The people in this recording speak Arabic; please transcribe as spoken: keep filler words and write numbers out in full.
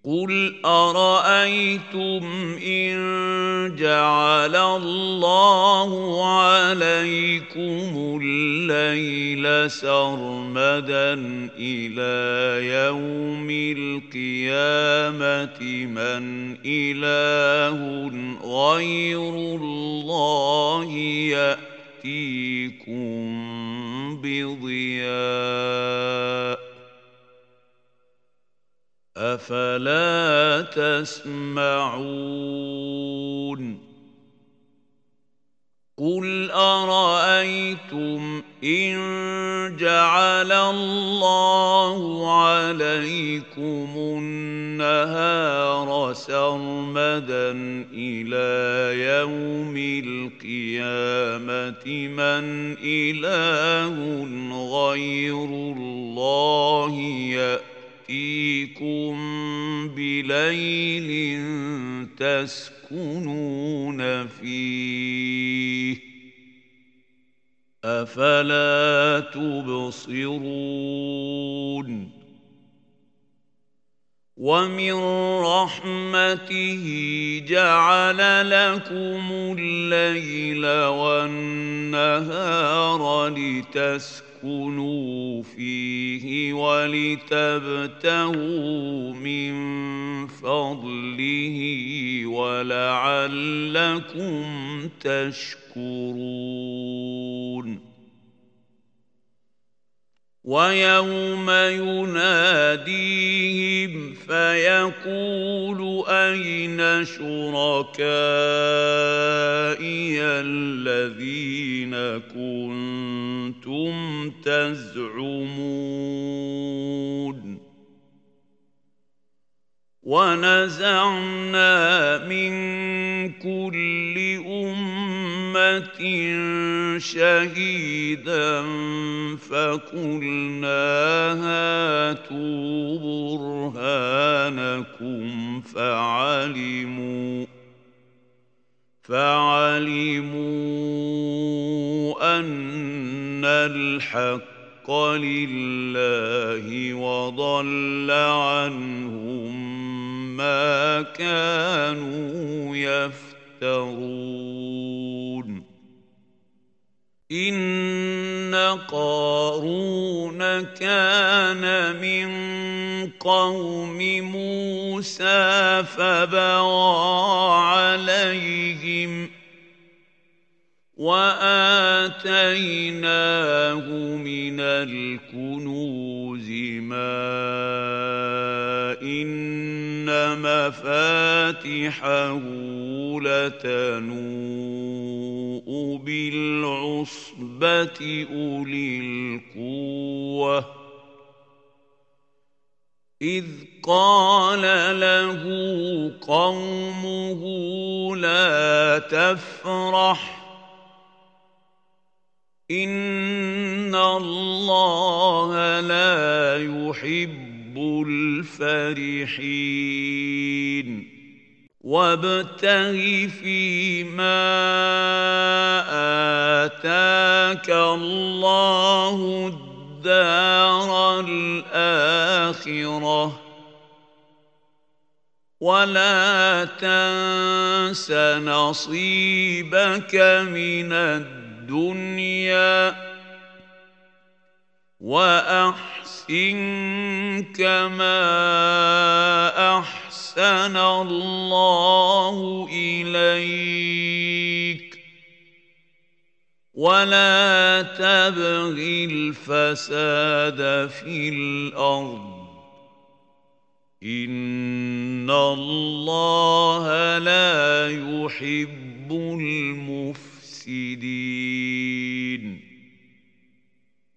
قل أرأيتم إن جعل الله عليكم الليل سرمدا إلى يوم القيامة من إله غير الله يأتيكم بضياء أفلا تسمعون قل أرأيتم إن جعل الله عليكم النهار سرمدا إلى يوم القيامة من إله غير الله يأتيكم يأتيكم بليل تسكنون فيه أفلا تبصرون ومن رحمته جعل لكم الليل والنهار لتسكنوا كنوا فيه ولتبتغوا من فضله ولعلكم تشكرون ويوم يناديهم فيقول أين شركائي الذين كنتم تزعمون ونزعنا من كل أمة شهيدا فقلنا هاتوا برهانكم فعلموا فعلموا أن الحق لله وضل عنهم ما كانوا يفترون إن قارون كان من قوم موسى فبغى عليهم وآتيناه من الكنوز ما إن مفاتحه لتنوء بالعصبة أولي القوة إذ قال له قومه لا تفرح إن الله لا يحب الفرحين وابتغ فيما آتاك الله الدار الآخرة ولا تنس نصيبك من الدنيا وأحسن كما أحسن الله إليك ولا تبغ الفساد في الأرض إن الله لا يحب المفسدين